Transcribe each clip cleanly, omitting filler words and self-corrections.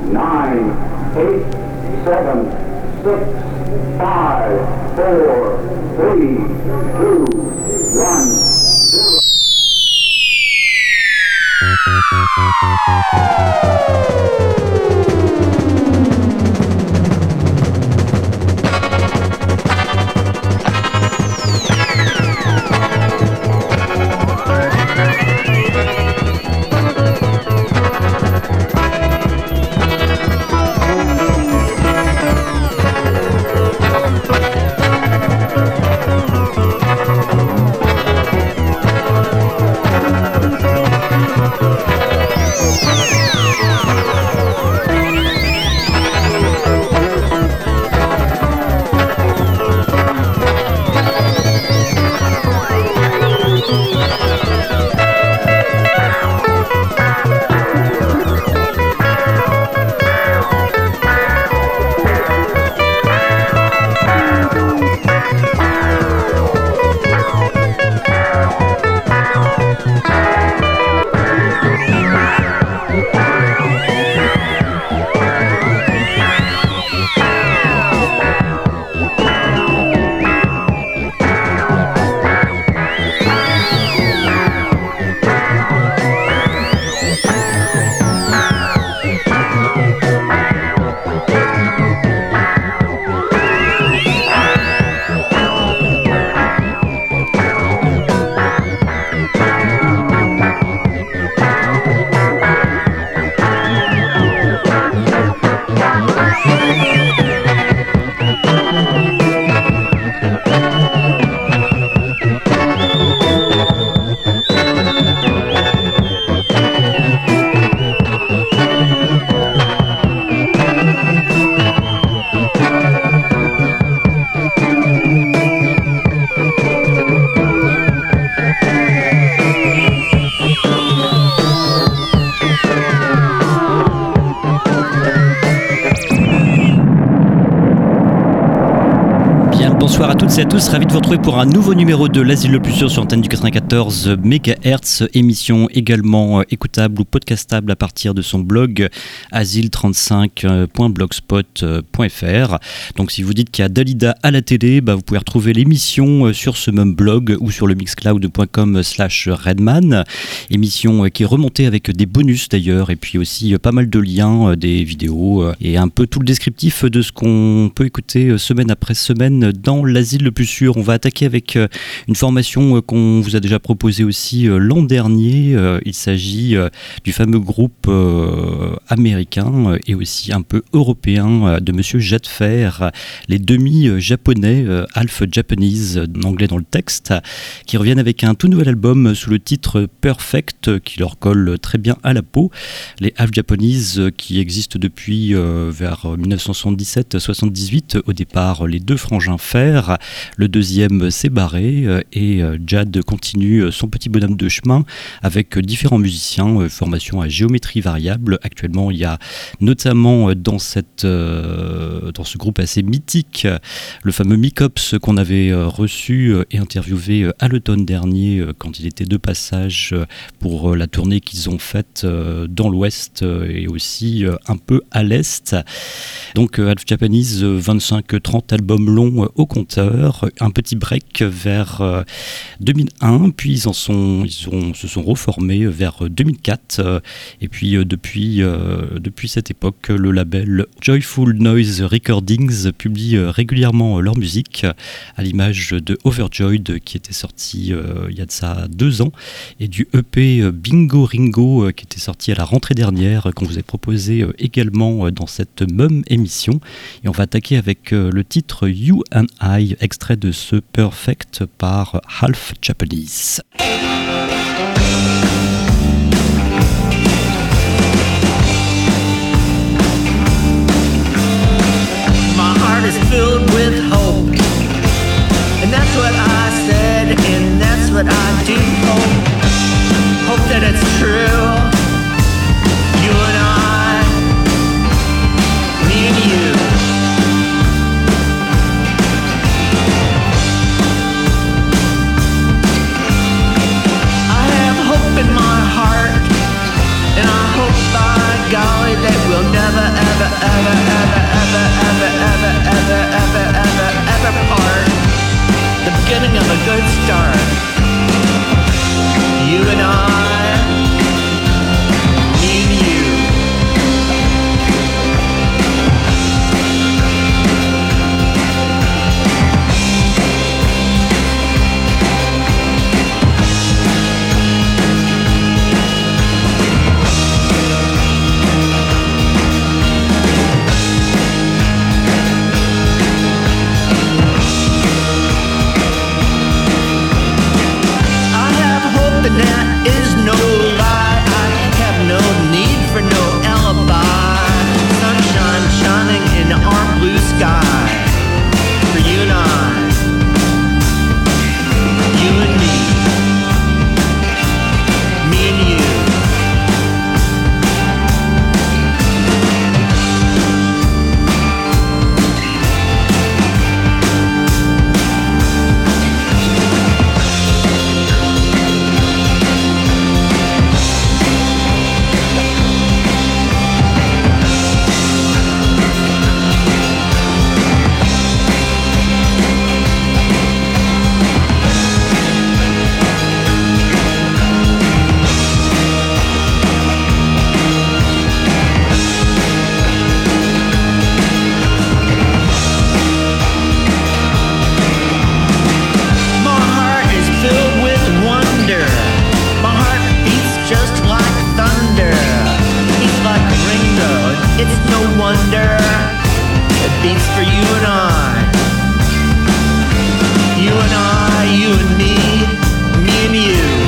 9, 8, 7, 6, 5, 4, 3, 2, 1, 0. Bonsoir à toutes et à tous, ravi de vous retrouver pour un nouveau numéro de l'Asile le plus sûr sur l'antenne du 94 MHz, émission également écoutable ou podcastable à partir de son blog asile35.blogspot.fr. Donc si vous dites qu'il y a Dalida à la télé, vous pouvez retrouver l'émission sur ce même blog ou sur le mixcloud.com/redman, émission qui est remontée avec des bonus d'ailleurs et puis aussi pas mal de liens, des vidéos et un peu tout le descriptif de ce qu'on peut écouter semaine après semaine dans l'Asile le plus sûr. On va attaquer avec une formation qu'on vous a déjà proposée aussi l'an dernier. Il s'agit du fameux groupe américain et aussi un peu européen de Monsieur Jadfer, les demi-japonais, half Japanese, en anglais dans le texte, qui reviennent avec un tout nouvel album sous le titre Perfect, qui leur colle très bien à la peau. Les half Japanese qui existent depuis vers 1977-78, au départ les deux frangins Fer. Le deuxième s'est barré et Jad continue son petit bonhomme de chemin avec différents musiciens, formation à géométrie variable. Actuellement, il y a notamment dans ce groupe assez mythique le fameux Mikops qu'on avait reçu et interviewé à l'automne dernier quand il était de passage pour la tournée qu'ils ont faite dans l'ouest et aussi un peu à l'est. Donc Half Japanese, 25-30 albums longs au compteur, un petit break vers 2001, puis ils se sont reformés vers 2004 et puis depuis cette époque, le label Joyful Noise Recordings publie régulièrement leur musique, à l'image de Overjoyed qui était sorti il y a de ça 2 ans, et du EP Bingo Ringo qui était sorti à la rentrée dernière, qu'on vous a proposé également dans cette même émission. Et on va attaquer avec le titre You and I, extrait de ce Perfect par Half Japanese. My heart is filled with hope, and that's what I said, and that's what I do hope that it's true. You and I, me and you. ever part. The beginning of a good start. You and I, me and you. And that is no lie. I have no need for no alibi. Sunshine shining in our blue sky. For you and I, you and me and you. It's no wonder it beats for you and I. You and I, you and me and you.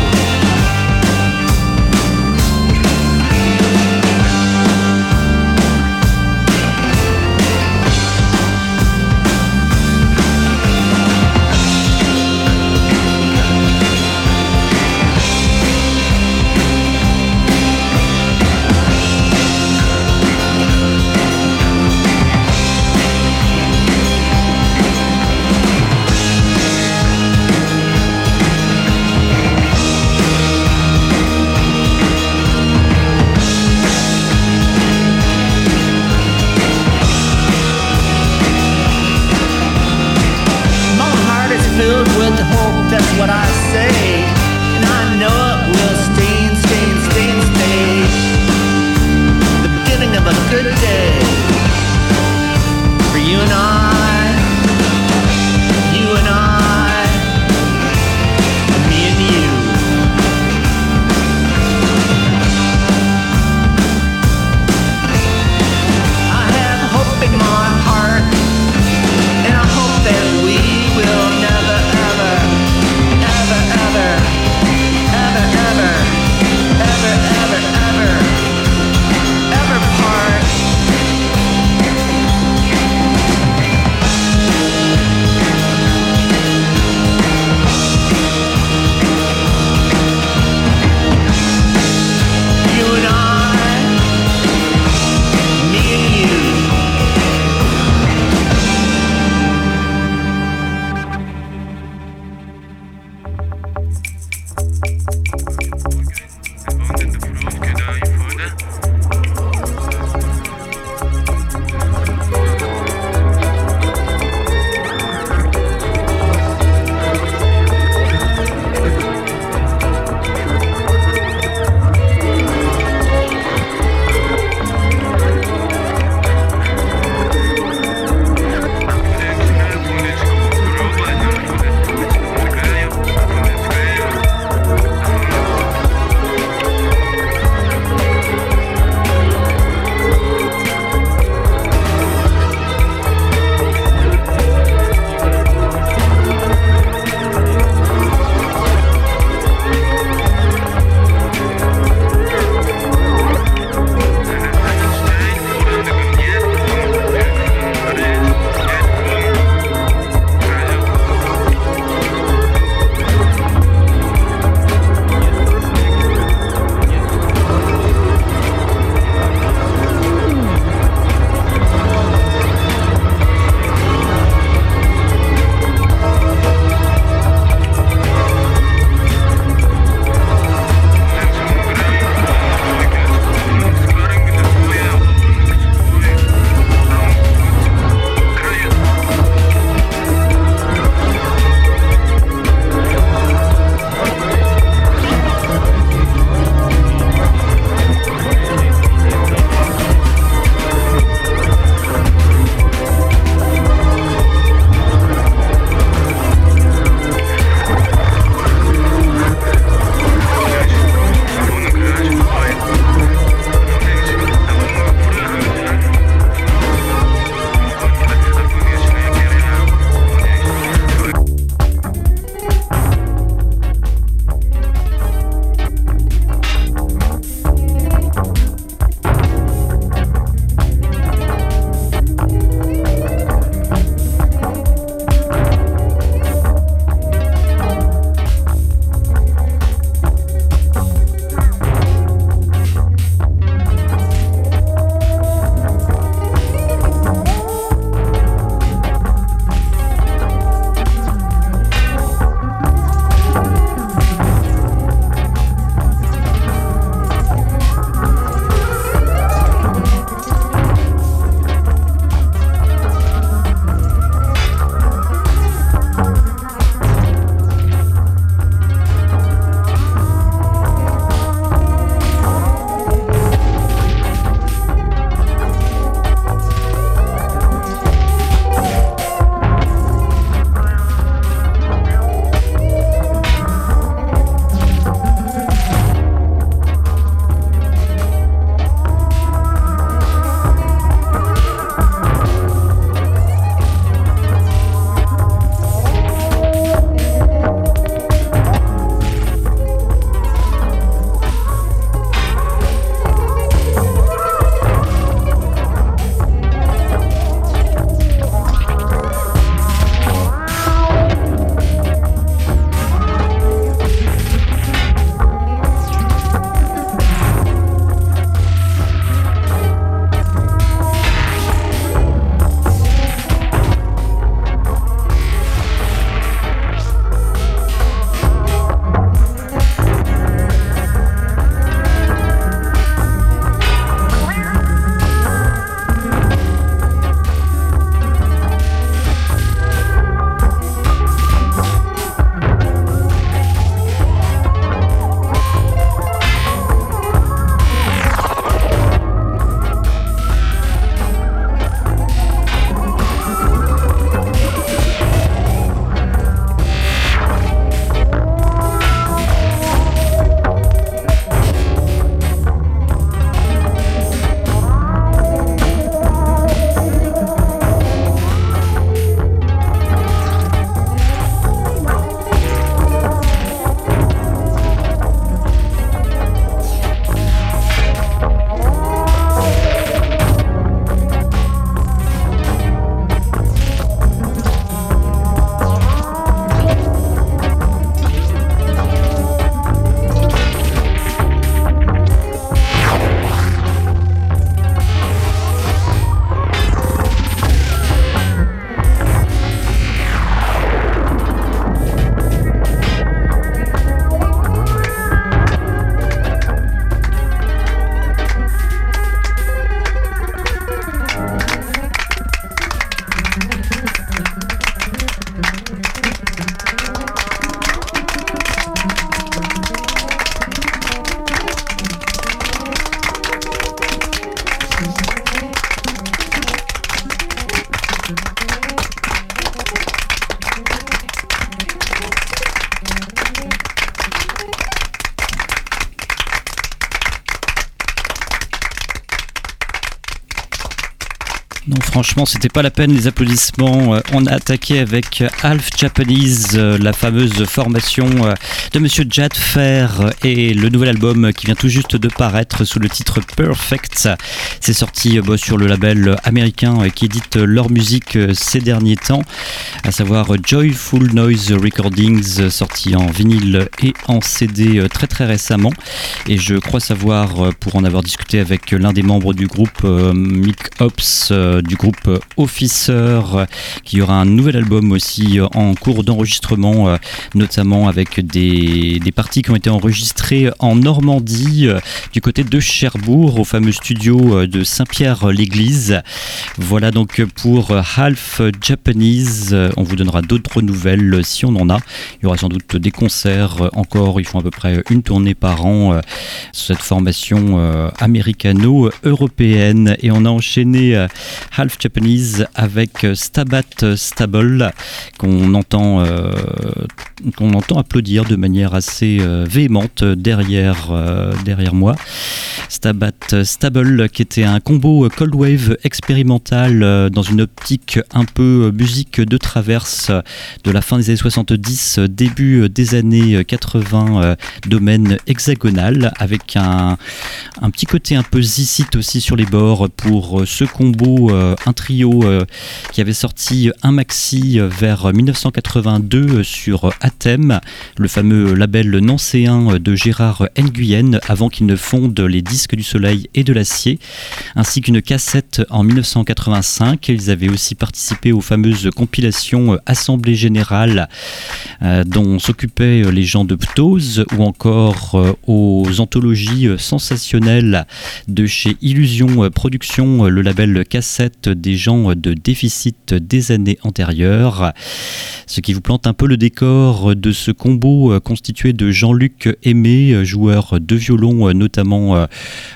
Non, franchement, c'était pas la peine les applaudissements. On a attaqué avec Half Japanese, la fameuse formation de Monsieur Jad Fair et le nouvel album qui vient tout juste de paraître sous le titre Perfect. C'est sorti sur le label américain qui édite leur musique ces derniers temps, à savoir Joyful Noise Recordings, sorti en vinyle et en CD très très récemment. Et je crois savoir, pour en avoir discuté avec l'un des membres du groupe, Mick Ops, du groupe Officer, qui aura un nouvel album aussi en cours d'enregistrement, notamment avec des parties qui ont été enregistrées en Normandie, du côté de Cherbourg, au fameux studio de Saint-Pierre-l'Église. Voilà donc pour Half Japanese. On vous donnera d'autres nouvelles si on en a. Il y aura sans doute des concerts encore. Ils font à peu près une tournée par an, cette formation américano-européenne. Et on a enchaîné Half Japanese avec Stabat Stable, qu'on entend applaudir de manière assez véhémente derrière moi. Stabat Stable, qui était un combo cold wave expérimental dans une optique un peu musique de traverse de la fin des années 70, début des années 80, domaine hexagonal, avec un petit côté un peu zicite aussi sur les bords pour ce combo, un trio qui avait sorti un maxi vers 1982 sur Athème, le fameux label nancéen de Gérard Nguyen, avant qu'il ne fonde les Disques du Soleil et de l'Acier, ainsi qu'une cassette en 1985. Ils avaient aussi participé aux fameuses compilations Assemblée Générale dont s'occupaient les gens de Ptose, ou encore aux anthologies sensationnelles de chez Illusion Productions, le label cassette des gens de déficit des années antérieures. Ce qui vous plante un peu le décor de ce combo constitué de Jean-Luc Aimé, joueur de violon, notamment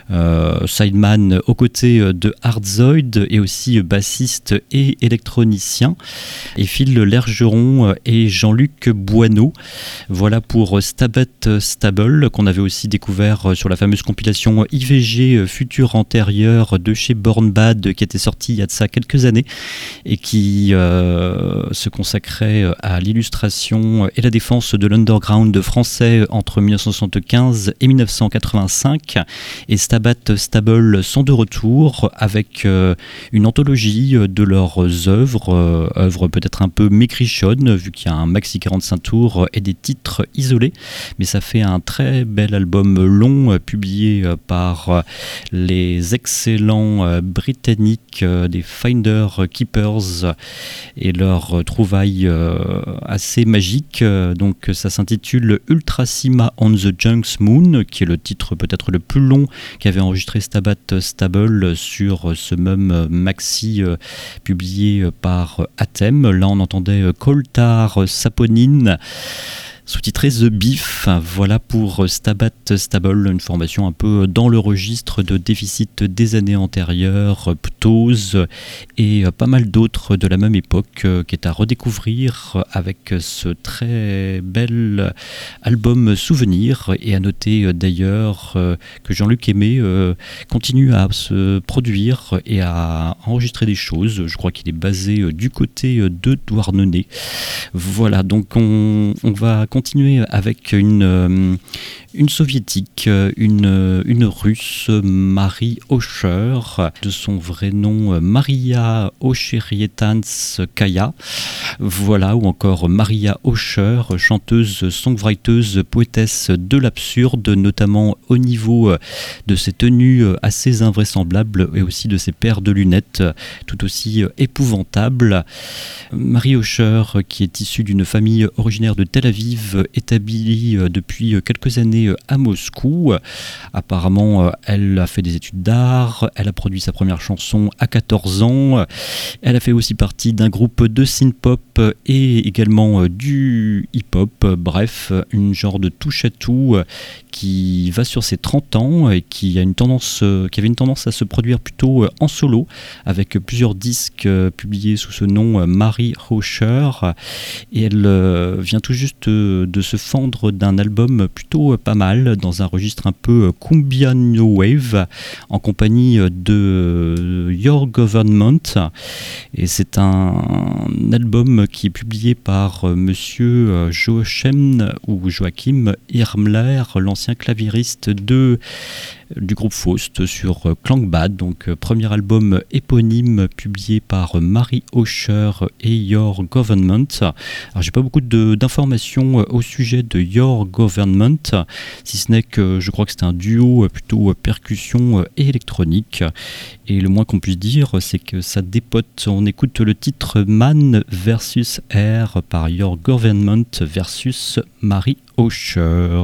sideman aux côtés de Hardzoid, et aussi bassiste et électronicien, et Phil Lergeron et Jean-Luc Boineau. Voilà pour Stabat Stable, qu'on avait aussi découvert sur la fameuse compilation IVG Futur Antérieur de chez Born Bad, qui était sortie il y a de ça quelques années, et qui se consacrait à l'illustration et la défense de l'underground français entre 1975 et 1985. Et Stabat Stable sont de retour avec une anthologie de leurs œuvres peut-être un peu maigrichonnes, vu qu'il y a un maxi 45 tours et des titres isolés, mais ça fait un très bel album long publié par les excellents britanniques des Finder Keepers et leur trouvaille assez magique. Donc ça s'intitule Ultrasima on the Junks Moon, qui est le titre peut-être le plus long qu'avait enregistré Stabat Stable sur ce même maxi publié par Athème. Là on entendait Coltar Saponine, sous-titré The Beef. Voilà pour Stabat Stable, une formation un peu dans le registre de déficit des années antérieures, Ptose et pas mal d'autres de la même époque, qui est à redécouvrir avec ce très bel album Souvenir. Et à noter d'ailleurs que Jean-Luc Aimé continue à se produire et à enregistrer des choses. Je crois qu'il est basé du côté de Douarnenez. Voilà, donc on va continuer avec une soviétique, une russe, Marie Osher, de son vrai nom Maria Ocherietans-Kaya. Voilà, ou encore Maria Osher, chanteuse, songwriteuse, poétesse de l'absurde, notamment au niveau de ses tenues assez invraisemblables et aussi de ses paires de lunettes tout aussi épouvantables. Marie Osher, qui est issue d'une famille originaire de Tel Aviv, active, établie depuis quelques années à Moscou. Apparemment, elle a fait des études d'art, elle a produit sa première chanson à 14 ans, elle a fait aussi partie d'un groupe de synth-pop et également du hip-hop, bref, une genre de touche-à-tout qui va sur ses 30 ans et qui avait une tendance à se produire plutôt en solo, avec plusieurs disques publiés sous ce nom Marie Osher, et elle vient tout juste de se fendre d'un album plutôt pas mal, dans un registre un peu cumbia no wave, en compagnie de Your Government, et c'est un album qui est publié par monsieur Joachim Irmler, l'ancien claviériste du groupe Faust sur Klangbad, donc premier album éponyme publié par Marie Osher et Your Government. Alors j'ai pas beaucoup d'informations au sujet de Your Government, si ce n'est que je crois que c'est un duo plutôt percussion et électronique, et le moins qu'on puisse dire c'est que ça dépote. On écoute le titre Man versus Air par Your Government versus Marie Osher.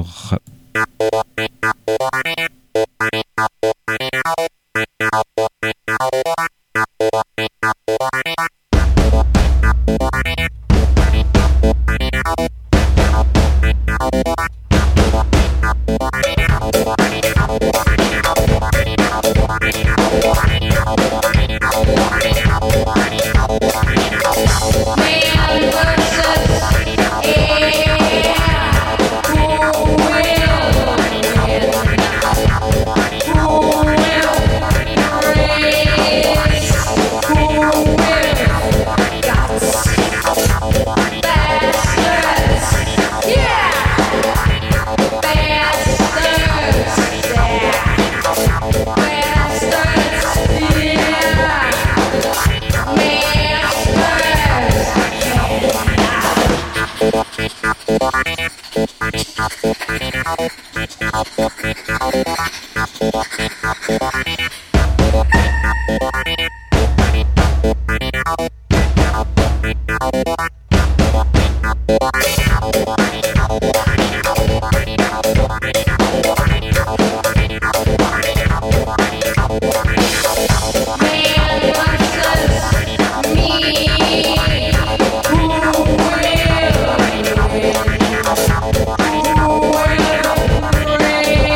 Who will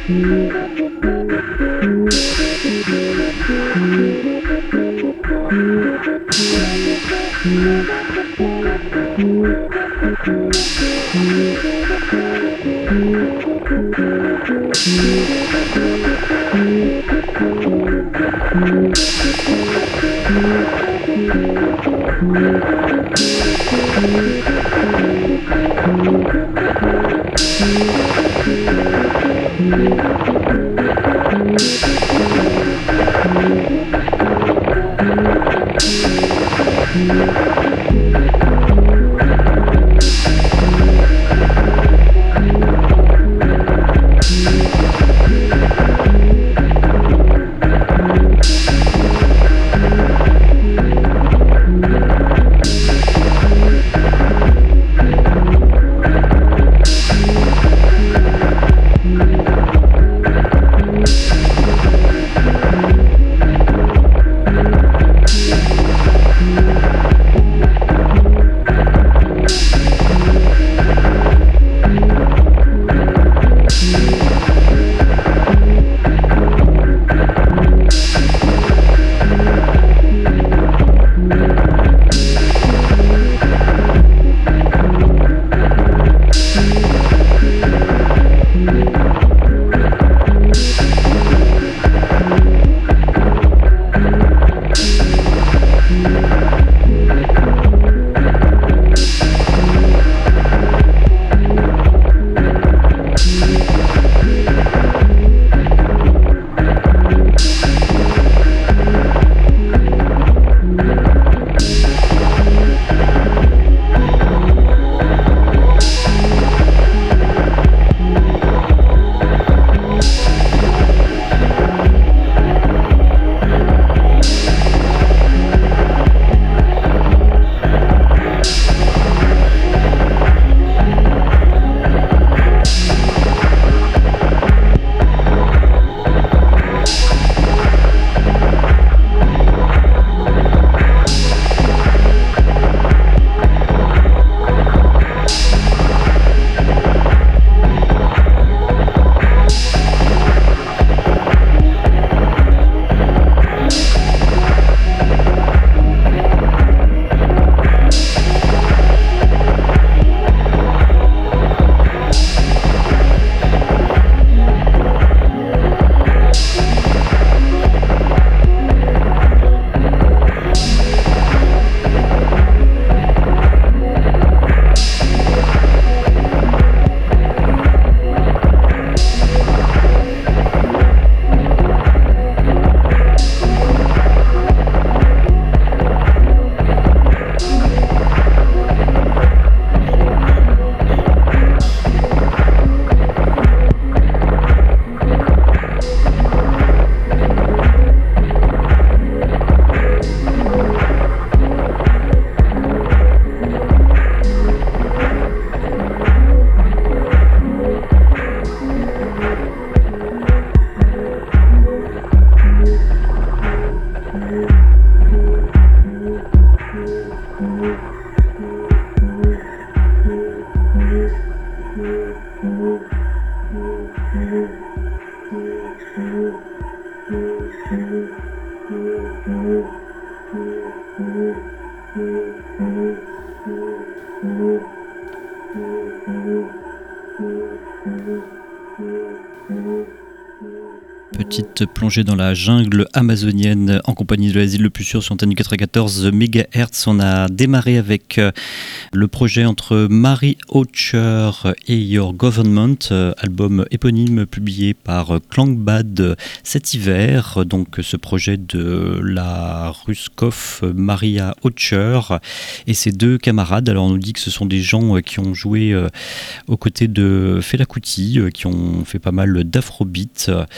Petite plongée dans la jungle amazonienne en compagnie de l'asile le plus sûr sur antenne 94 MHz. On a démarré avec le projet entre Mary Oucher et Your Government, album éponyme publié par Klangbad cet hiver. Donc ce projet de la Ruskov Maria Oucher et ses deux camarades. Alors on nous dit que ce sont des gens qui ont joué aux côtés de Fela Kuti, qui ont fait pas mal d'afrobeat.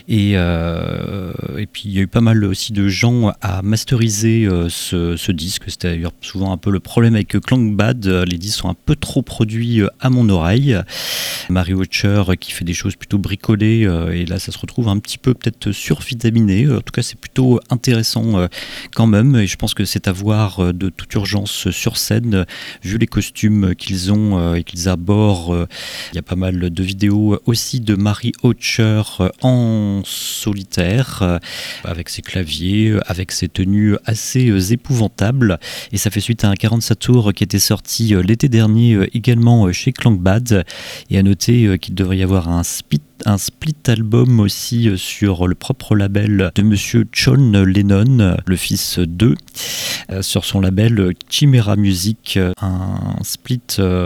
Et puis il y a eu pas mal aussi de gens à masteriser ce disque. C'était d'ailleurs souvent un peu le problème avec Klangbad. Les disques sont un peu trop produits à mon oreille. Mary Watcher qui fait des choses plutôt bricolées, et là ça se retrouve un petit peu peut-être survitaminé. En tout cas c'est plutôt intéressant quand même, et je pense que c'est à voir de toute urgence sur scène, vu les costumes qu'ils ont et qu'ils abordent. Il y a pas mal de vidéos aussi de Mary Watcher en solitaire, avec ses claviers, avec ses tenues assez épouvantables, et ça fait suite à un 47 tours qui était sorti l'été dernier également chez Klangbad. Et à noter qu'il devrait y avoir un split album aussi sur le propre label de monsieur John Lennon, le fils d'eux, sur son label Chimera Music, un split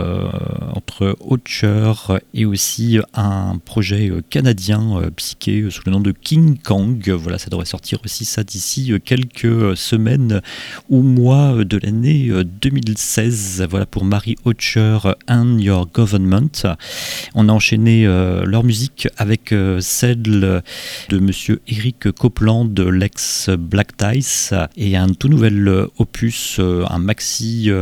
entre Watcher et aussi un projet canadien psyché sous le nom de King Kong. Voilà, ça devrait sortir aussi ça d'ici quelques semaines ou mois de l'année 2016. Voilà pour Mary Watcher and Your Government. On a enchaîné leur musique avec celle de monsieur Eric Copeland, l'ex Black Dice, et un tout nouvel opus, un maxi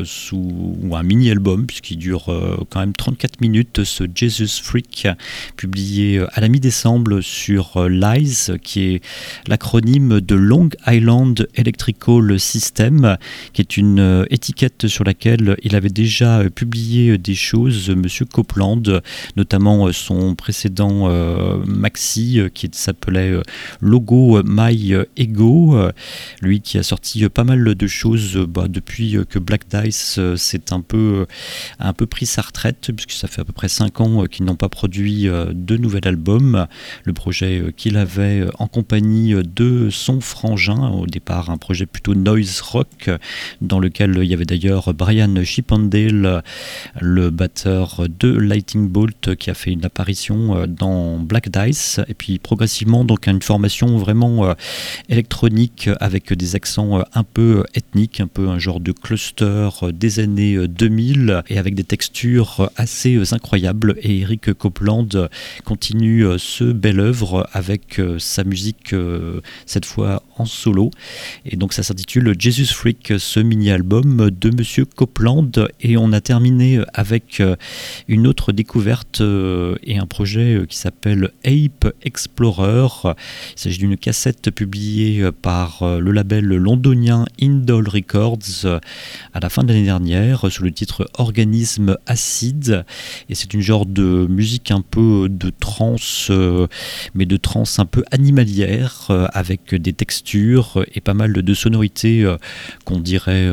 ou un mini-album, puisqu'il dure quand même 34 minutes, ce Jesus Freak, publié à la mi-décembre sur Lies, qui est l'acronyme de Long Island Electrical System, qui est une étiquette sur laquelle il avait déjà publié des choses, monsieur Copeland, notamment son précédent maxi qui s'appelait Logo My Ego, lui qui a sorti pas mal de choses depuis que Black Dice s'est un peu pris sa retraite, puisque ça fait à peu près 5 ans qu'ils n'ont pas produit de nouvel album. Le projet qu'il avait en compagnie de son frangin, au départ un projet plutôt noise rock, dans lequel il y avait d'ailleurs Brian Chippendale, le batteur de Lightning Bolt, qui a fait une apparition dans Black Dice, et puis progressivement donc une formation vraiment électronique avec des accents un peu ethniques, un peu un genre de cluster des années 2000, et avec des textures assez incroyables. Et Eric Copeland continue ce bel œuvre avec sa musique cette fois en solo, et donc ça s'intitule Jesus Freak, ce mini-album de monsieur Copeland. Et on a terminé avec une autre découverte et un projet qui s'appelle Ape Explorer. Il s'agit d'une cassette publiée par le label londonien Indol Records à la fin de l'année dernière sous le titre Organisme Acide, et c'est une genre de musique un peu de trance, mais de trance un peu animalière, avec des textures et pas mal de sonorités qu'on dirait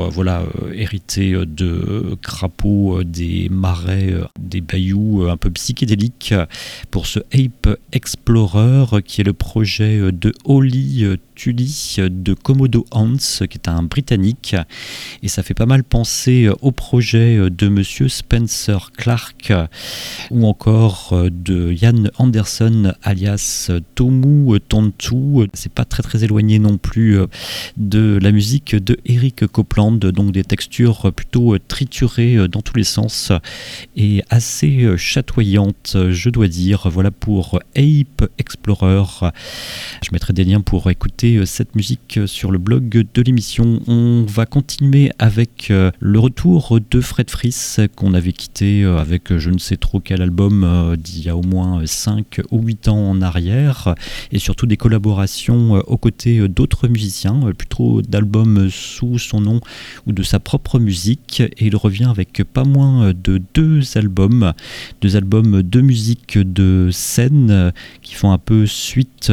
héritées de crapauds, des marais, des bayous un peu psychédéliques, pour ce Ape Explorer, qui est le projet de Holly Tully de Komodo Ants, qui est un Britannique, et ça fait pas mal penser au projet de monsieur Spencer Clark, ou encore de Ian Anderson alias Tomu Tontu. C'est pas très éloigné non plus de la musique de Eric Copeland, donc des textures plutôt triturées dans tous les sens et assez chatoyantes, je dois dire. Voilà pour Ape Explorer. Je mettrai des liens pour écouter cette musique sur le blog de l'émission. On va continuer avec le retour de Fred Friss, qu'on avait quitté avec je ne sais trop quel album d'il y a au moins 5 ou 8 ans en arrière, et surtout des collaborations aux côtés d'autres musiciens, plutôt d'albums sous son nom ou de sa propre musique. Et il revient avec pas moins de deux albums de musique de scène qui font un peu suite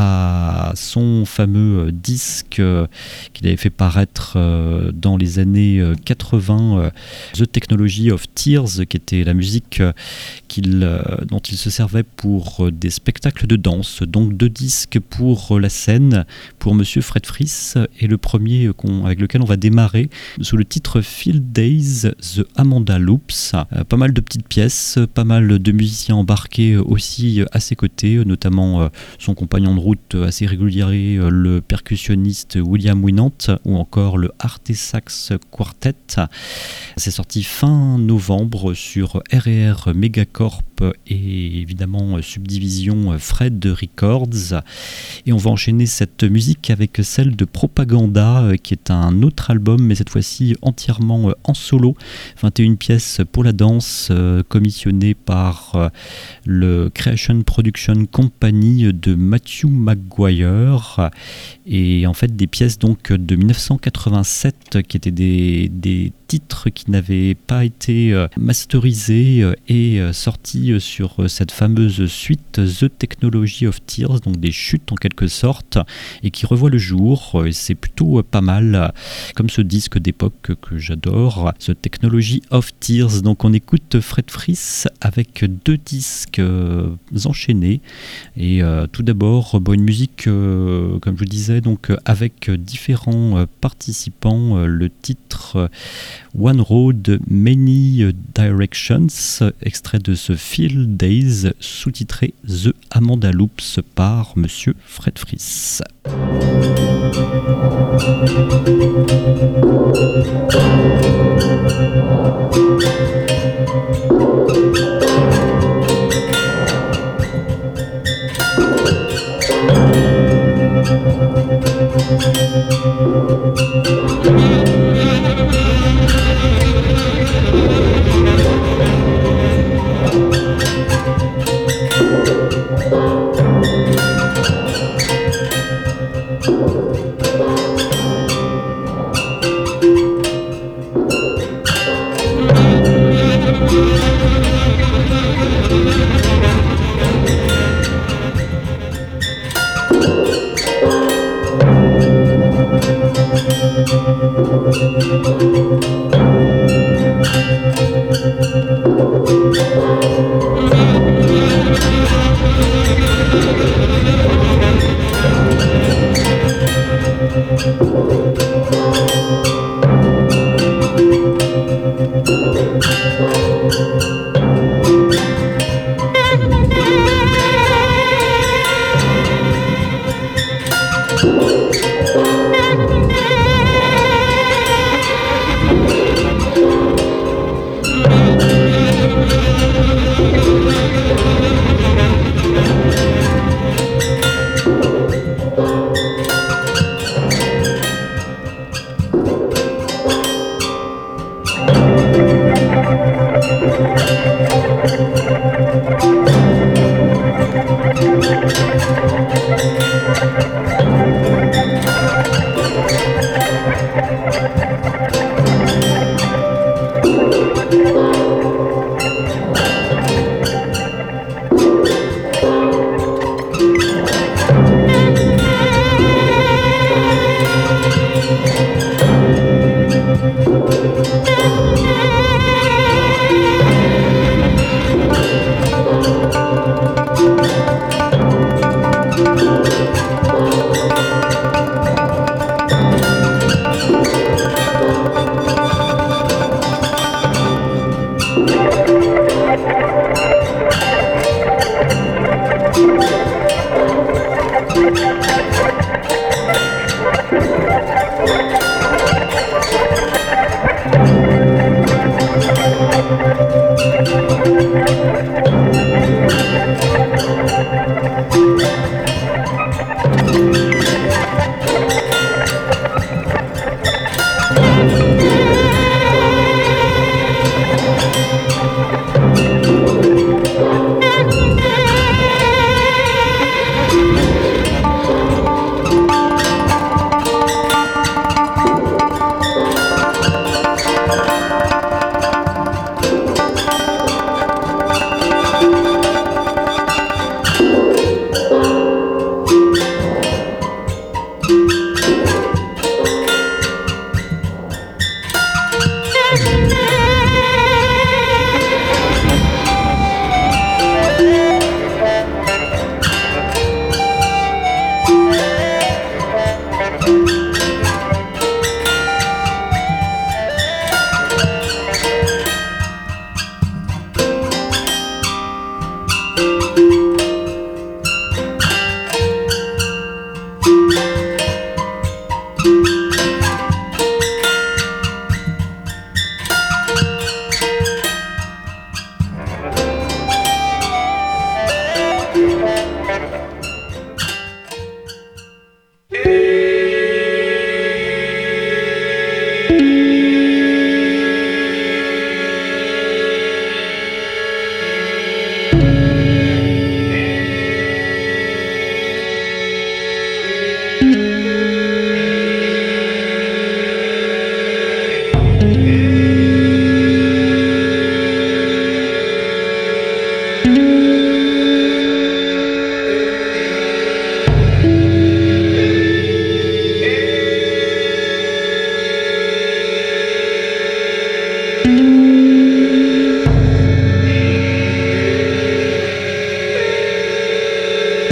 à son fameux disque qu'il avait fait paraître dans les années 80, The Technology of Tears, qui était la musique dont il se servait pour des spectacles de danse. Donc 2 disques pour la scène pour monsieur Fred Friss, et le premier avec lequel on va démarrer sous le titre Field Days, The Amanda Loops. Pas mal de petites pièces, pas mal de musiciens embarqués aussi à ses côtés, notamment son compagnon en route assez régulièrement le percussionniste William Winant ou encore le Artesax Quartet. C'est sorti fin novembre sur R&R Megacorp et évidemment Subdivision Fred Records. Et on va enchaîner cette musique avec celle de Propaganda, qui est un autre album, mais cette fois-ci entièrement en solo. 21 pièces pour la danse, commissionnées par le Creation Production Company de Matthew McGuire. Et en fait des pièces donc de 1987 qui étaient des titres qui n'avaient pas été masterisés et sortis sur cette fameuse suite The Technology of Tears, donc des chutes en quelque sorte, et qui revoit le jour. Et c'est plutôt pas mal, comme ce disque d'époque que j'adore, The Technology of Tears. Donc on écoute Fred Friss avec 2 disques enchaînés. Et tout d'abord, une musique, comme je vous disais, donc avec différents participants. Le titre One Road, Many Directions, extrait de ce Field Days, sous-titré The Amanda Loops par Monsieur Fred Friss.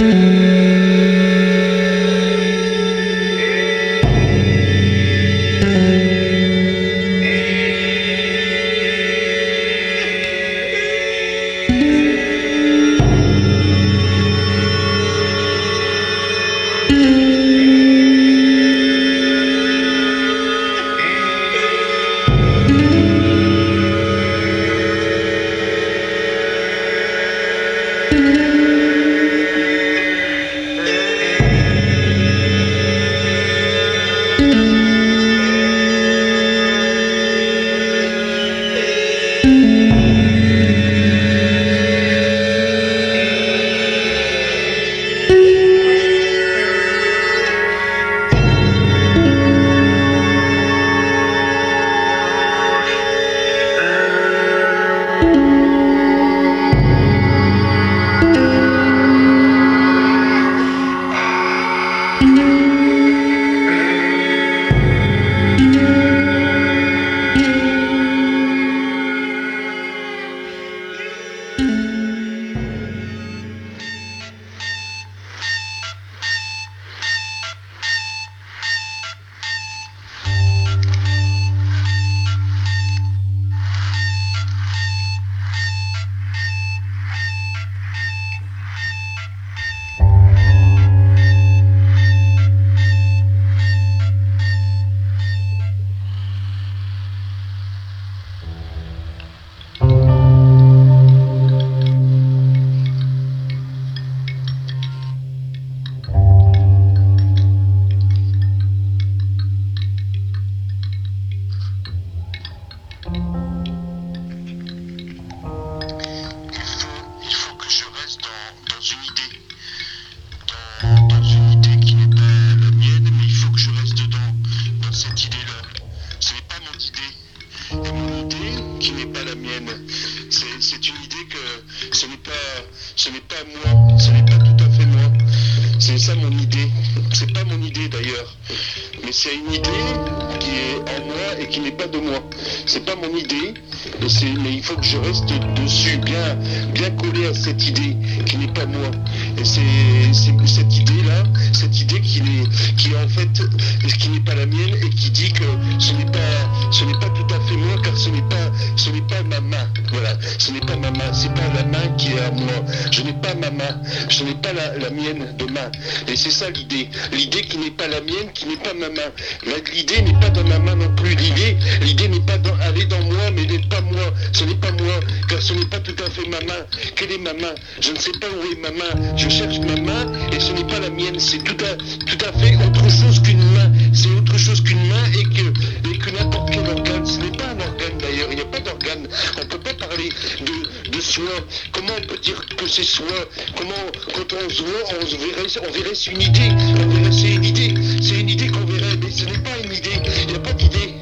Ce n'est pas moi, ce n'est pas tout à fait moi. C'est ça mon idée. C'est pas mon idée d'ailleurs. Mais c'est une idée qui est en moi et qui n'est pas de moi. C'est pas mon idée, mais il faut que je reste dessus, bien collé à cette idée qui n'est pas moi. Et c'est cette idée-là, cette idée qui est en fait, qui n'est pas la mienne et qui dit que ce n'est pas tout à fait moi, car ce n'est pas ma main. Voilà, ce n'est pas ma main, c'est pas la main qui est à moi. Je n'ai pas ma main, je n'ai pas la mienne de main. Et c'est ça l'idée. L'idée qui n'est pas la mienne, qui n'est pas ma main. L'idée n'est pas dans ma main non plus. L'idée n'est pas elle est dans moi, mais n'est pas moi. Ce n'est pas moi, car ce n'est pas tout à fait ma main. Quelle est ma main? Je ne sais pas où est ma main. Je cherche ma main et ce n'est pas la mienne. C'est tout à fait autre chose qu'une main. C'est autre chose qu'une main et que n'importe quel organe. Ce n'est pas un organe d'ailleurs. Il n'y a pas d'organe. On ne peut pas parler de soi. Comment on peut dire que c'est soi? Comment, quand on se voit, on verrait c'est une idée. On verrait c'est une idée. C'est une idée qu'on verrait, mais ce n'est pas une idée. Il n'y a pas d'idée.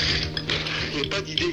Il n'y a pas d'idée.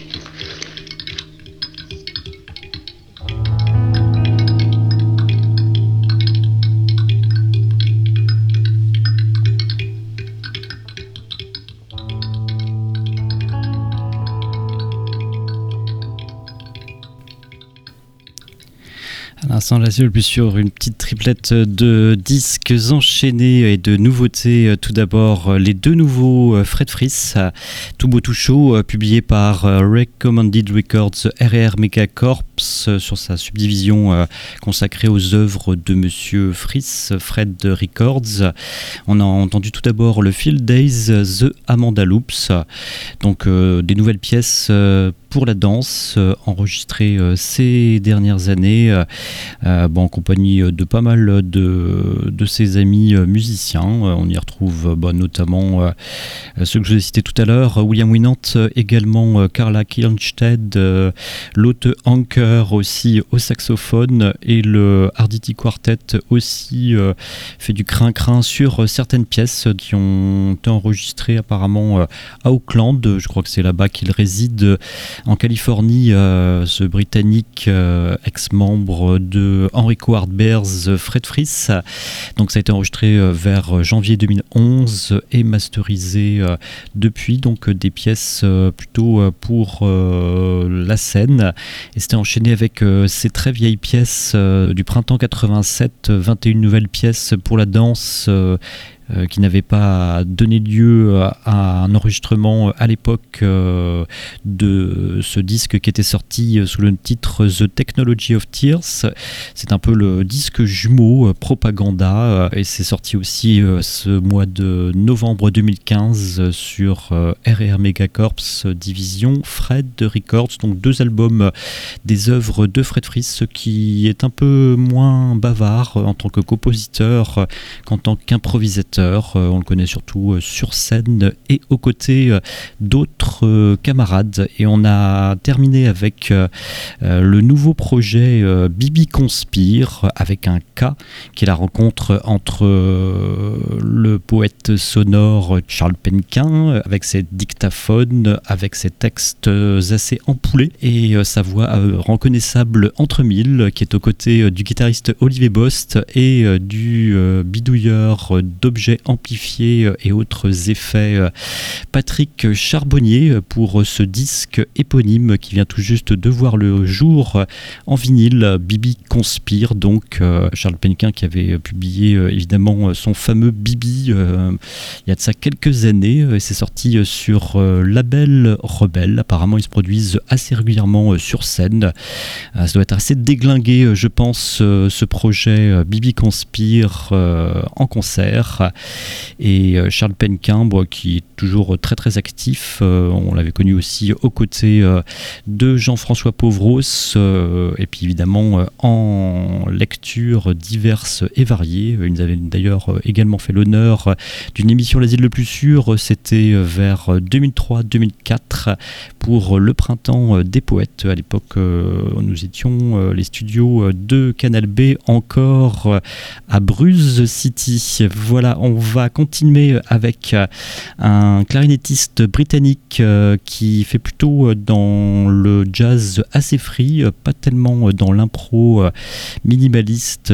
À l'instant, là, le plus sur une petite triplette de disques enchaînés et de nouveautés. Tout d'abord, les deux nouveaux Fred Friss, Tout beau tout chaud, publiés par Recommended Records RR Megacorps sur sa subdivision consacrée aux œuvres de Monsieur Friss, Fred Records. On a entendu tout d'abord le Field Days, The Amanda Loops, donc des nouvelles pièces pour la danse, enregistrées ces dernières années, en compagnie de pas mal de ses amis musiciens. On y retrouve notamment ceux que je vous ai cités tout à l'heure, William Winant, également Carla Kirnstead, Lotte Anker aussi au saxophone, et le Arditi Quartet aussi fait du crin-crin sur certaines pièces qui ont été enregistrées apparemment à Auckland. Je crois que c'est là-bas qu'il réside en Californie, ce Britannique ex-membre de Enrico Hardbears, Fred Friss. Donc ça a été enregistré vers janvier 2011 et masterisé depuis, donc des pièces plutôt pour la scène. Et c'était enchaîné avec ces très vieilles pièces du printemps 87, 21 nouvelles pièces pour la danse qui n'avait pas donné lieu à un enregistrement à l'époque de ce disque qui était sorti sous le titre The Technology of Tears. C'est un peu le disque jumeau Propaganda et c'est sorti aussi ce mois de novembre 2015 sur R&R Megacorps division Fred Records, donc 2 albums des œuvres de Fred Friss, qui est un peu moins bavard en tant que compositeur qu'en tant qu'improvisateur. On le connaît surtout sur scène et aux côtés d'autres camarades. Et on a terminé avec le nouveau projet Bibi Conspire, avec un K, qui est la rencontre entre le poète sonore Charles Penquin, avec ses dictaphones, avec ses textes assez empoulés, et sa voix reconnaissable entre mille, qui est aux côtés du guitariste Olivier Bost et du bidouilleur d'objets amplifiés et autres effets Patrick Charbonnier, pour ce disque éponyme qui vient tout juste de voir le jour en vinyle, Bibi Conspire. Donc Charles Penquin qui avait publié évidemment son fameux Bibi il y a de ça quelques années, et c'est sorti sur label Rebelle. Apparemment ils se produisent assez régulièrement sur scène. Ça doit être assez déglingué, je pense, ce projet Bibi Conspire en concert. Et Charles Penquin, qui est toujours très très actif, on l'avait connu aussi aux côtés de Jean-François Pauvros, et puis évidemment en lecture diverses et variées. Il nous avait d'ailleurs également fait l'honneur d'une émission L'Asile le plus sûr, c'était vers 2003-2004 pour le printemps des poètes. À l'époque nous étions les studios de Canal B, encore à Bruce City. Voilà, on va continuer avec un clarinettiste britannique qui fait plutôt dans le jazz assez free, pas tellement dans l'impro minimaliste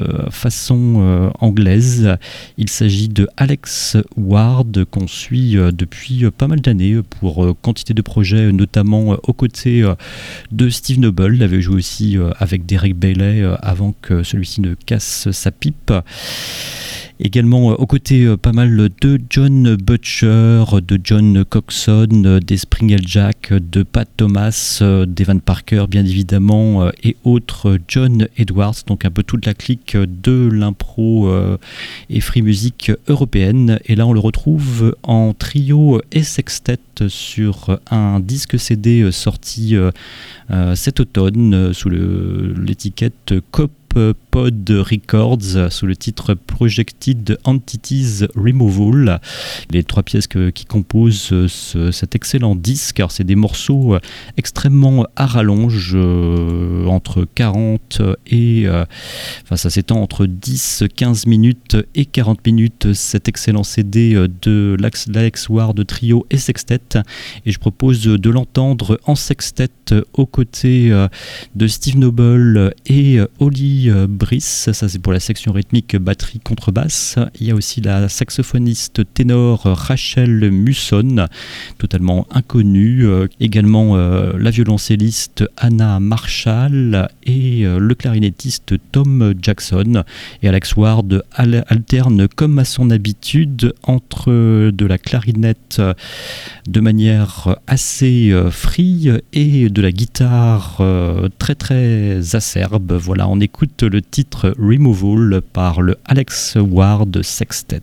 façon anglaise. Il s'agit de Alex Ward, qu'on suit depuis pas mal d'années pour quantité de projets, notamment aux côtés de Steve Noble. Il avait joué aussi avec Derek Bailey avant que celui-ci ne casse sa pipe. Également aux côtés pas mal de John Butcher, de John Coxon, des Springell Jack, de Pat Thomas, d'Evan Parker bien évidemment, et autres John Edwards, donc un peu toute la clique de l'impro et free music européenne. Et là on le retrouve en trio et sextet sur un disque CD sorti cet automne sous l'étiquette Cop Pod Records, sous le titre Projected Entities Removal. Les 3 pièces qui composent cet excellent disque, alors c'est des morceaux extrêmement à rallonge, entre 40 et ça s'étend entre 10-15 minutes et 40 minutes, cet excellent CD de l'Alex Ward Trio et Sextet, et je propose de l'entendre en sextet aux côtés de Steve Noble et Oli Brice. Ça c'est pour la section rythmique, batterie, contrebasse. Il y a aussi la saxophoniste ténor Rachel Musson, totalement inconnue, également la violoncelliste Anna Marshall et le clarinettiste Tom Jackson. Et Alex Ward alterne comme à son habitude entre de la clarinette de manière assez free et de la guitare très très acerbe. Voilà, on écoute le titre Removal par le Alex Ward Sextet.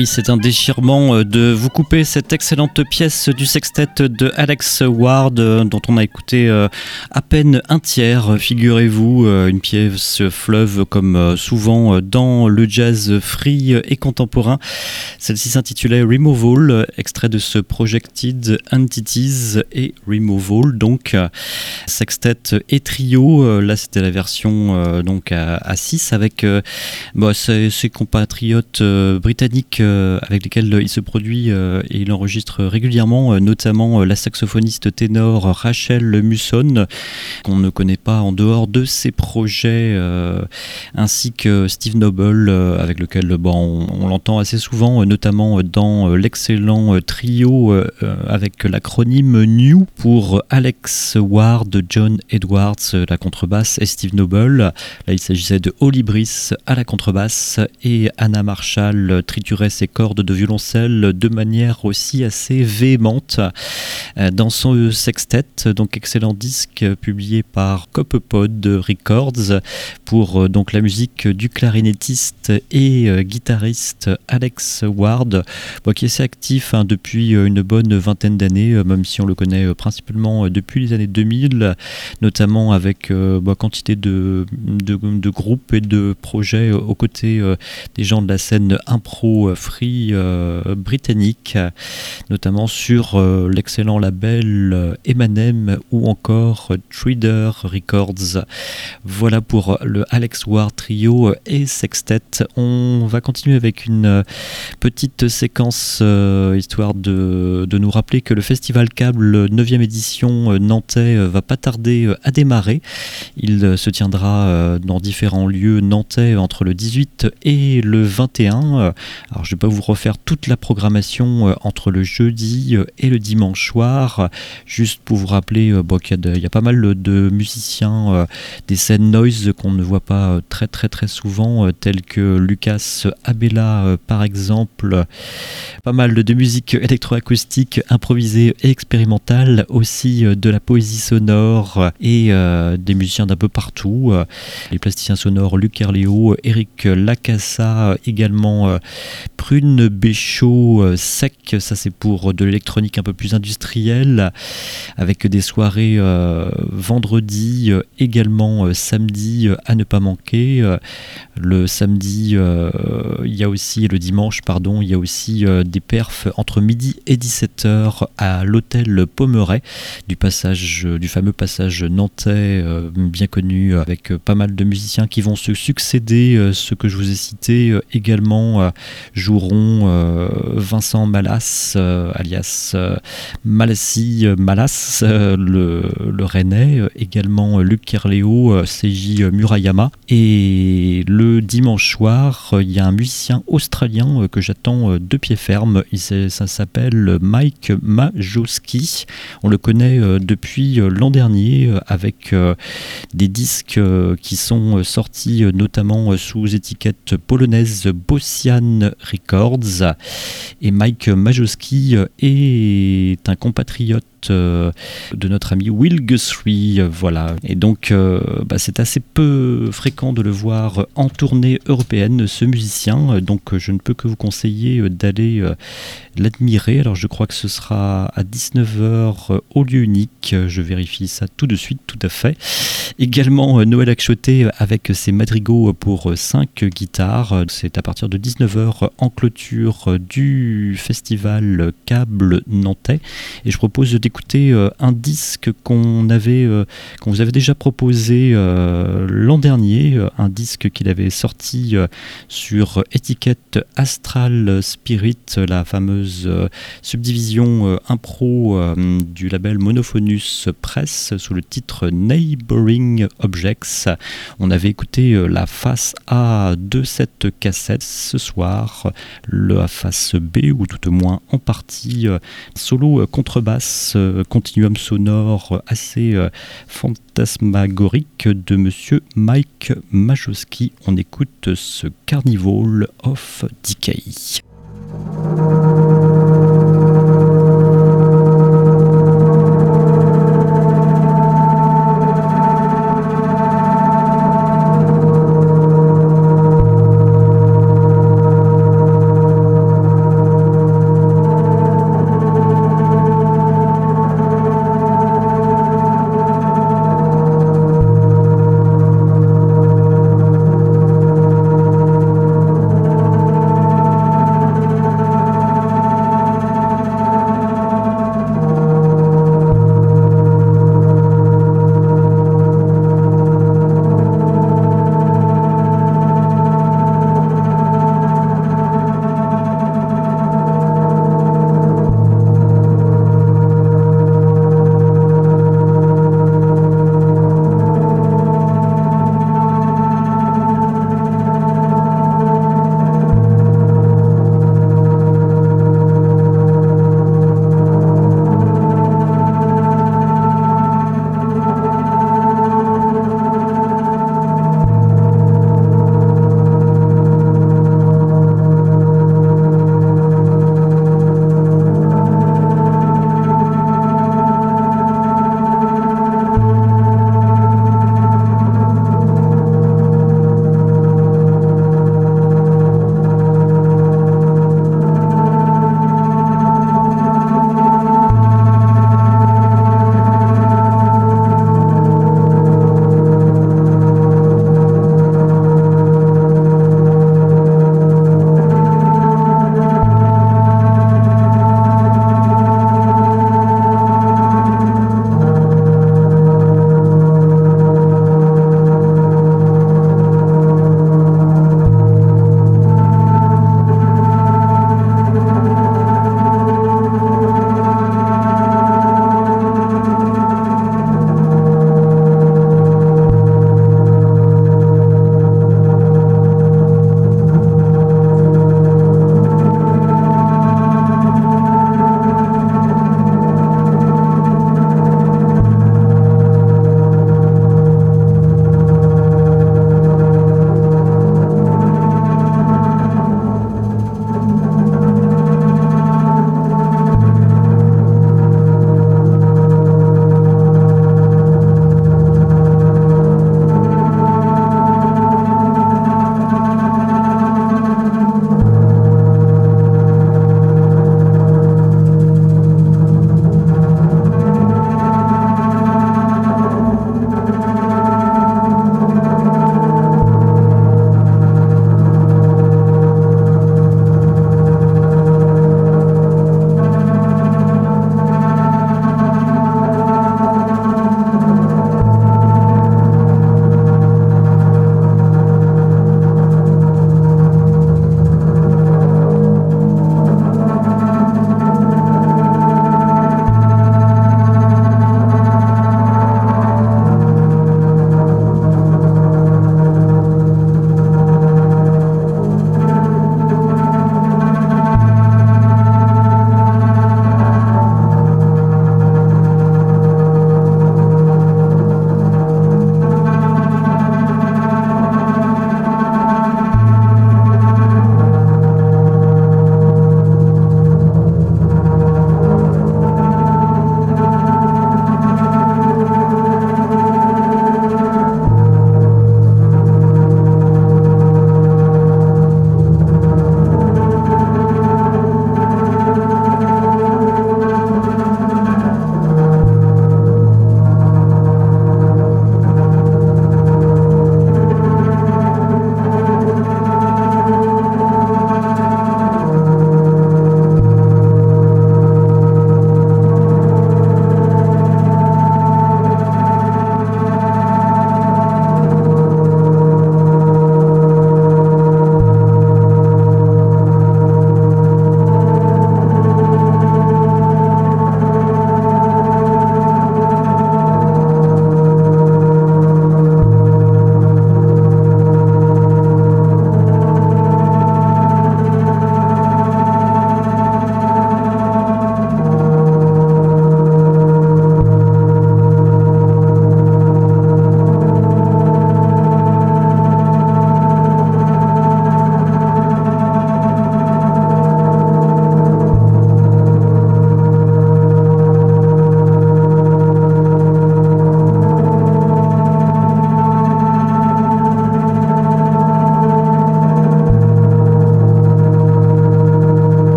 oui, c'est un déchirement de vous couper cette excellente pièce du sextet de Alex Ward dont on a écouté à peine un tiers, figurez-vous, une pièce fleuve comme souvent dans le jazz free et contemporain. Celle-ci s'intitulait Removal, extrait de ce Projected Entities et Removal, donc sextet et trio. Là c'était la version donc à 6 avec ses compatriotes britanniques avec lesquels il se produit et il enregistre régulièrement, notamment la saxophoniste ténor Rachel Musson, qu'on ne connaît pas en dehors de ses projets, ainsi que Steve Noble, avec lequel on l'entend assez souvent, notamment dans l'excellent trio avec l'acronyme NEW pour Alex Ward, John Edwards, la contrebasse, et Steve Noble. Là, il s'agissait de Holly Brice à la contrebasse et Anna Marshall triturait ses cordes de violoncelle de manière aussi assez véhémente dans son sextet. Donc excellent disque publié par Copperpod Records pour donc la musique du clarinettiste et guitariste Alex Ward, qui est assez actif depuis une bonne vingtaine d'années, même si on le connaît principalement depuis les années 2000, notamment avec quantité de groupes et de projets aux côtés des gens de la scène impro free britannique, notamment sur l'excellent label Eminem ou encore Trader Records. Voilà pour le Alex Ward trio et sextet. On va continuer avec une petite séquence histoire de nous rappeler que le Festival Câble 9e édition nantais va pas tarder à démarrer. Il se tiendra dans différents lieux nantais entre le 18 et le 21. Alors je vais pas vous refaire toute la programmation entre le jeudi et le dimanche soir, juste pour vous rappeler qu'il y a pas mal de musiciens des scènes noise qu'on ne voit pas très souvent, tels que Lucas Abela par exemple, pas mal de musique électroacoustique improvisée et expérimentale, aussi de la poésie sonore et des musiciens d'un peu partout, les plasticiens sonores Luc Erléo, Eric Lacassa, également Prune Béchaud Sec, ça c'est pour de l'électronique un peu plus industrielle, avec des soirées vendredi, également samedi à ne pas manquer. Le samedi, il y a aussi, le dimanche, pardon, il y a aussi des perfs entre midi et 17h à l'hôtel Pommeraye, du fameux passage nantais bien connu, avec pas mal de musiciens qui vont se succéder. Ceux que je vous ai cités également joueront Vincent Malas, alias Malassi Malas, le Rennais, également Luc Kerléo, Seiji Murayama. Et le dimanche soir, il y a un musicien australien que j'attends de pied ferme. Ça s'appelle Mike Majowski. On le connaît depuis l'an dernier avec des disques qui sont sortis notamment sous étiquette polonaise Bocian Records. Et Mike Majowski est un compatriote de notre ami Will Guthrie, voilà. Et donc c'est assez peu fréquent de le voir en tournée européenne, ce musicien, donc je ne peux que vous conseiller d'aller l'admirer. Alors je crois que ce sera à 19h au lieu unique, je vérifie ça tout de suite, tout à fait. Également Noël Akchoté avec ses madrigaux pour 5 guitares, c'est à partir de 19h en clôture du festival Câble nantais, et je propose d'écouter un disque qu'on vous avait déjà proposé l'an dernier, un disque qu'il avait sorti sur étiquette Astral Spirit, la fameuse subdivision impro du label Monophonus Press, sous le titre Neighboring Objects. On avait écouté la face A de cette cassette. Ce soir, la face B, ou tout au moins en partie, solo contrebasse, continuum sonore assez fantasmagorique de monsieur Mike Majowski. On écoute ce Carnival of Decay.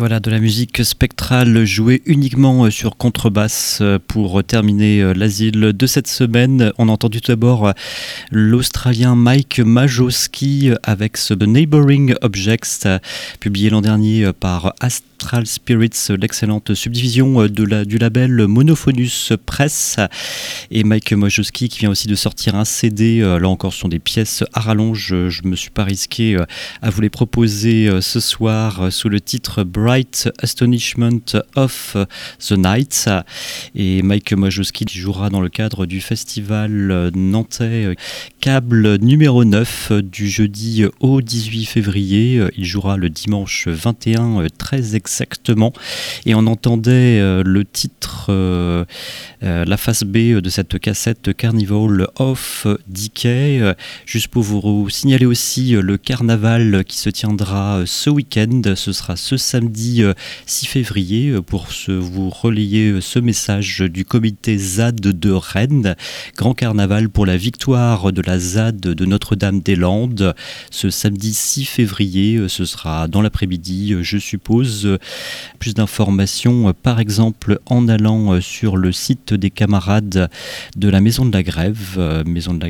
Voilà, de la musique spectrale jouée uniquement sur contrebasse pour terminer l'asile de cette semaine. On a entendu tout d'abord l'Australien Mike Majowski avec ce The Neighboring Objects, publié l'an dernier par Astral Spirits, l'excellente subdivision du label Monophonus Press. Et Mike Majowski qui vient aussi de sortir un CD, là encore ce sont des pièces à rallonge, je me suis pas risqué à vous les proposer ce soir sous le titre Bright Astonishment of the Night. Et Mike Majowski jouera dans le cadre du festival nantais Câble numéro 9 du jeudi au 18 février. Il jouera le dimanche 21 très exactement. Et on entendait le titre, la face B de cette cassette Carnival of Decay. Juste pour vous signaler aussi le carnaval qui se tiendra ce week-end. Ce sera ce samedi 6 février pour vous relayer ce message du comité ZAD de Rennes. Grand carnaval pour la victoire de la ZAD de Notre-Dame-des-Landes. Ce samedi 6 février, ce sera dans l'après-midi, je suppose. Plus d'informations, par exemple, en allant sur le site des camarades de la Maison de la Grève,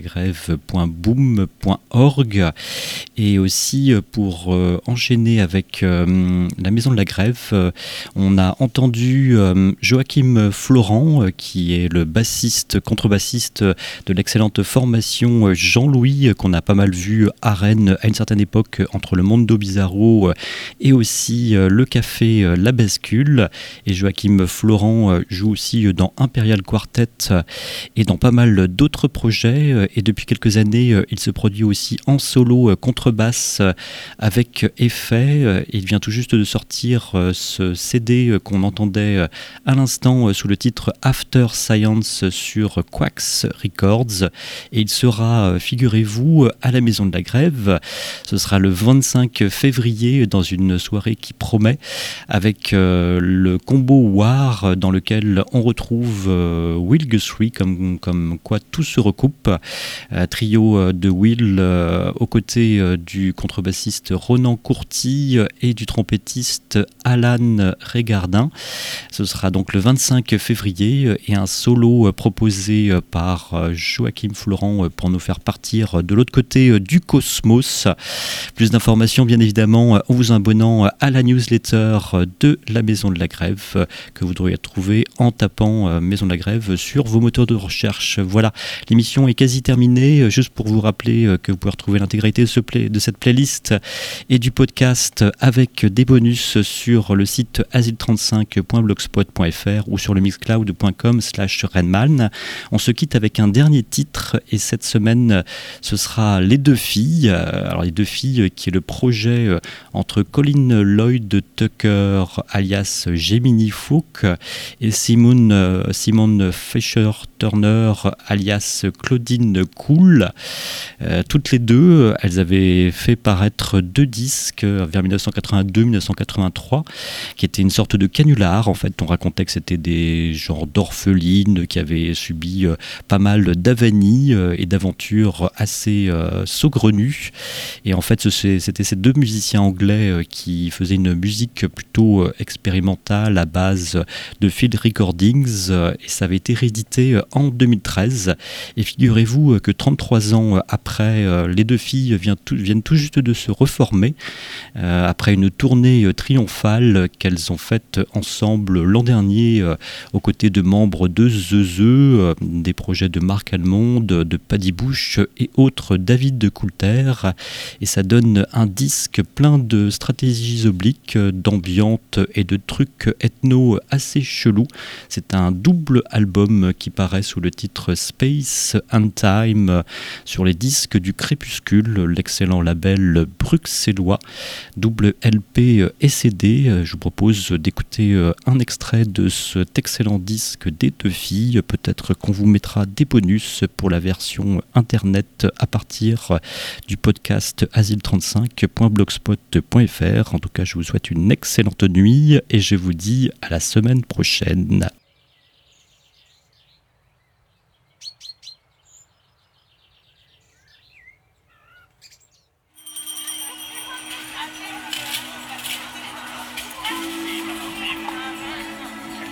maisondelagrève.boom.org. Et aussi, pour enchaîner avec la Maison de la Grève, on a entendu Joachim Florent, qui est le contrebassiste de l'excellente formation Jean-Louis, qu'on a pas mal vu à Rennes à une certaine époque entre le Mondo Bizarro et aussi le café La Bascule. Et Joachim Florent joue aussi dans Imperial Quartet et dans pas mal d'autres projets. Et depuis quelques années, il se produit aussi en solo contrebasse avec Effet. Il vient tout juste de sortir ce CD qu'on entendait à l'instant sous le titre After Science sur Quax Records. Et il sera, figurez-vous, à la Maison de la Grève. Ce sera le 25 février dans une soirée qui promet avec le combo War dans lequel on retrouve Will Guthrie, comme quoi tout se recoupe. Trio de Will aux côtés du contrebassiste Ronan Courty et du trompettiste Alan Régardin. Ce sera donc le 25 février et un solo proposé par Joachim Florent pour nous faire partir de l'autre côté du cosmos. Plus d'informations bien évidemment en vous abonnant à la newsletter de la Maison de la Grève que vous devriez trouver en tapant Maison de la Grève sur vos moteurs de recherche. Voilà, l'émission est quasi terminée. Juste pour vous rappeler que vous pouvez retrouver l'intégralité de cette playlist et du podcast avec des bonus sur le site asile35.blogspot.fr ou sur le mixcloud.com/renman. On se quitte avec un dernier titre et cette semaine ce sera Les Deux Filles. Alors Les Deux Filles qui est le projet entre Colin Lloyd Tucker alias Gemini Fook et Simone Fisher Turner alias Claudine Cool. Toutes les deux, elles avaient fait paraître 2 disques vers 1982-1983 qui étaient une sorte de canular. En fait, on racontait que c'était des genres d'orphelines qui avaient subi pas mal d'avanies et d'aventures assez saugrenues. Et en fait, c'était ces deux musiciens anglais qui faisaient une musique plutôt expérimentale à base de field recordings et ça avait été réédité en 2013. Et figurez-vous que 33 ans après, les deux filles viennent tout juste de se reformer après une tournée triomphale qu'elles ont faite ensemble l'an dernier aux côtés de membres de ZEZE, des projets de Marc Almond, de Paddy Bush et autres David de Coulter. Et ça donne un disque plein de stratégies obliques, d'ambiance et de trucs ethno assez chelous. C'est un double album qui paraît sous le titre Space and Time sur les disques du Crépuscule, l'excellent label bruxellois. Double LP et CD. Je vous propose d'écouter un extrait de cet excellent disque des deux filles. Peut-être qu'on vous mettra des bonus pour la version internet à partir du podcast asile35.blogspot.fr. En tout cas, je vous souhaite une excellente nuit et je vous dis à la semaine prochaine.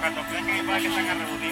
toca que para que se haga reunir.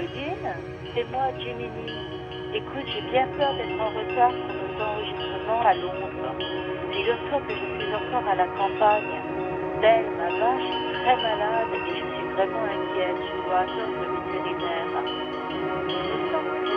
Lynn, c'est moi, Jiminy. Écoute, j'ai bien peur d'être en retard pour nos enregistrements à Londres. Figure-toi que je suis encore à la campagne. Belle, ma vache, est très malade et je suis vraiment inquiète. Je dois attendre le vétérinaire. Il me semble que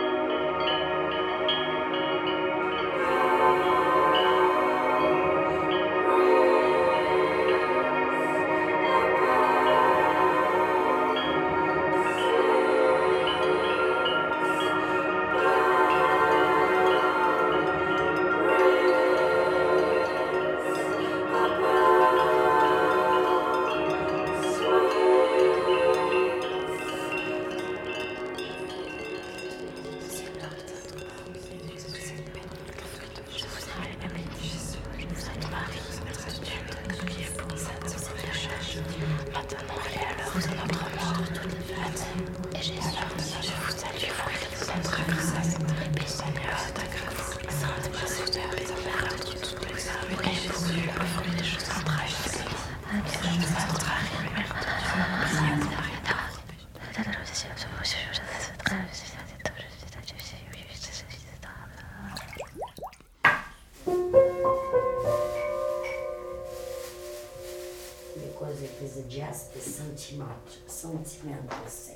because it is just a sentimental thing.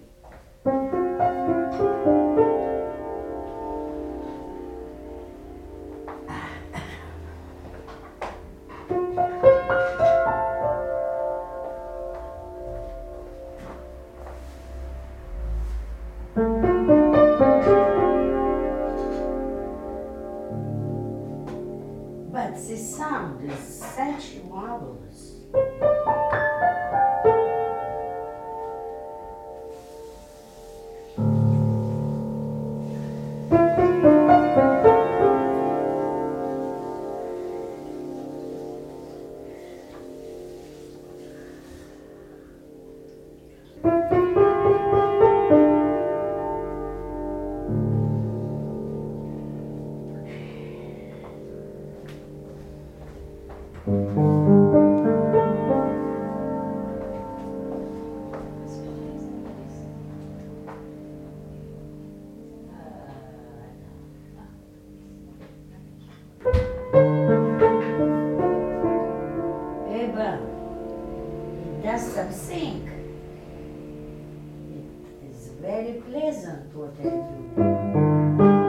But the sound is such marvelous. Eba, it does something. It is very pleasant what I do.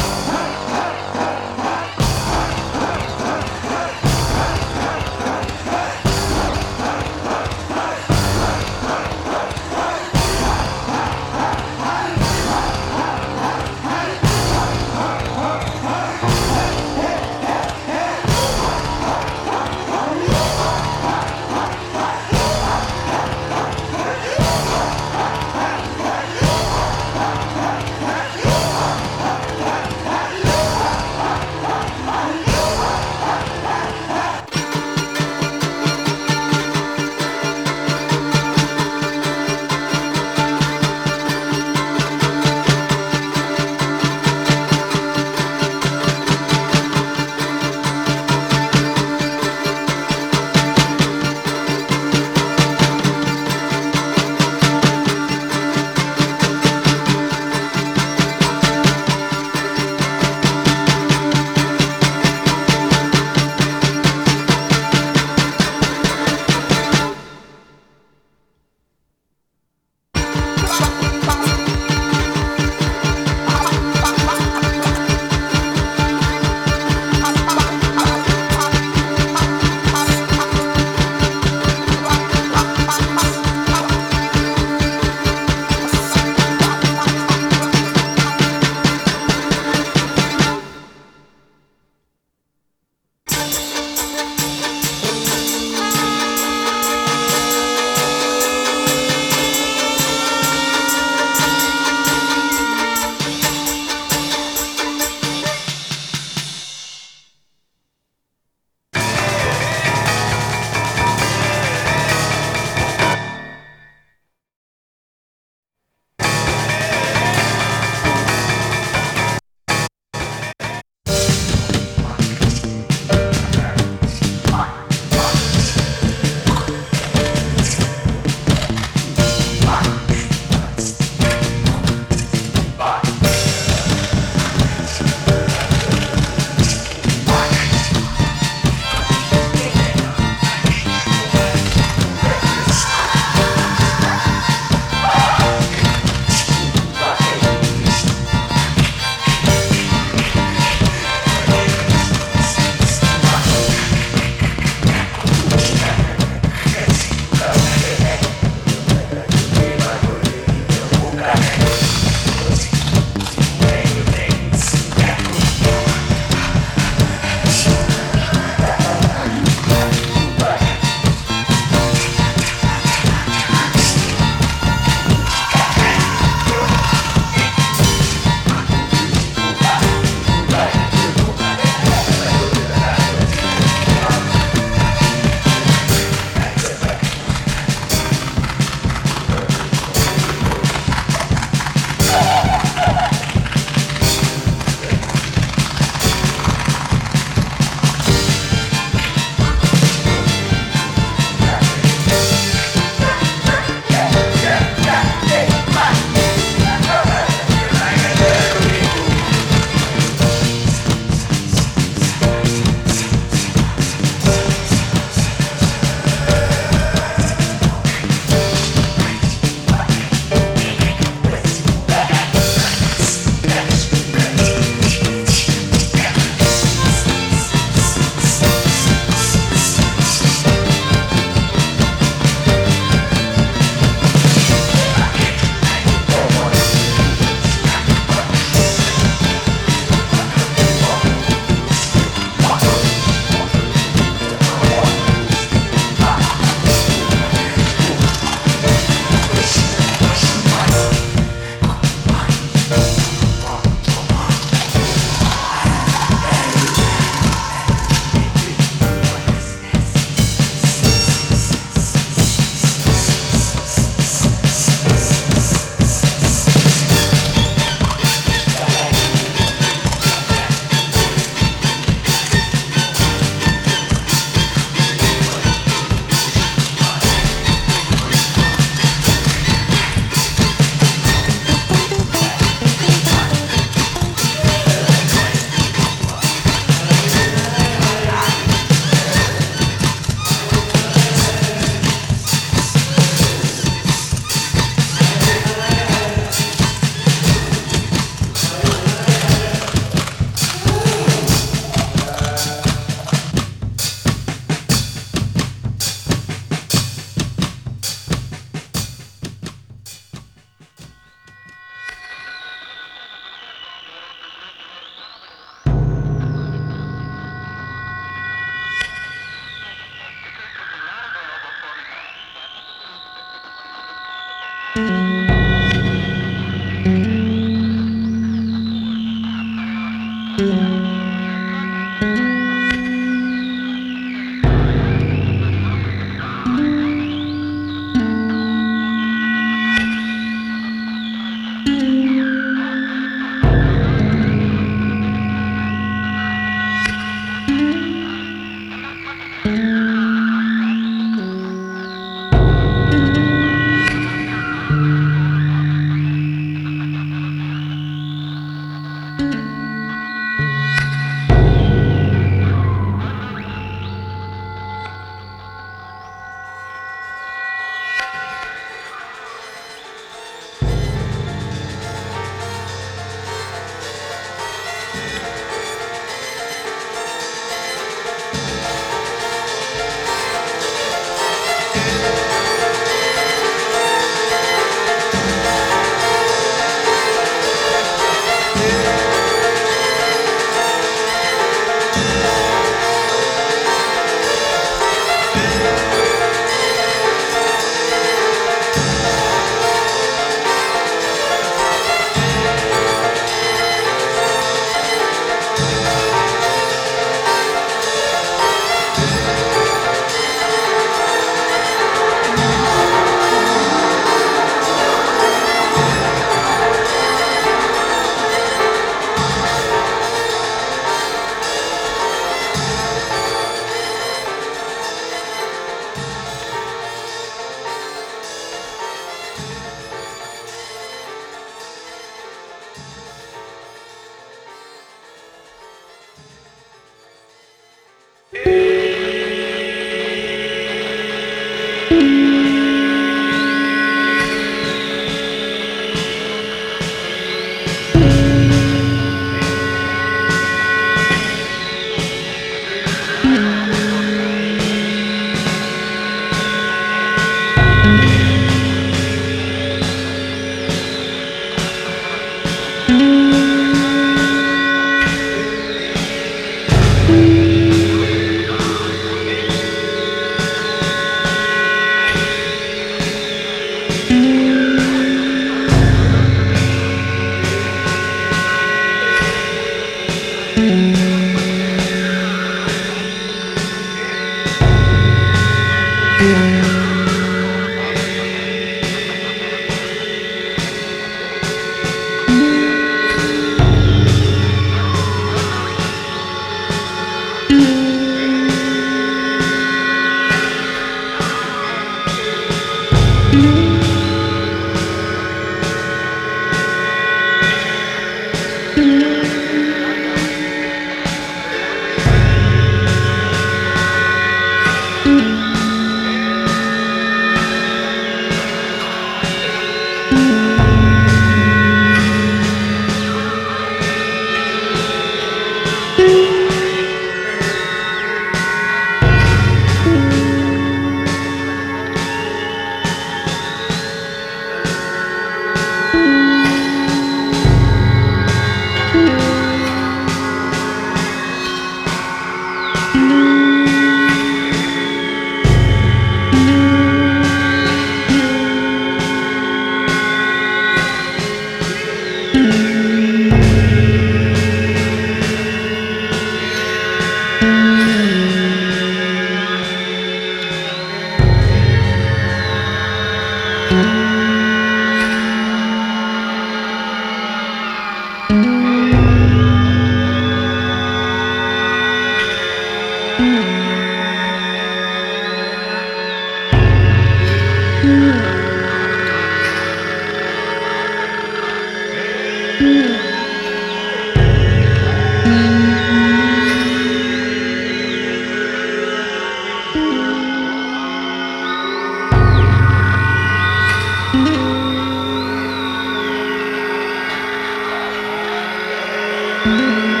Thank you.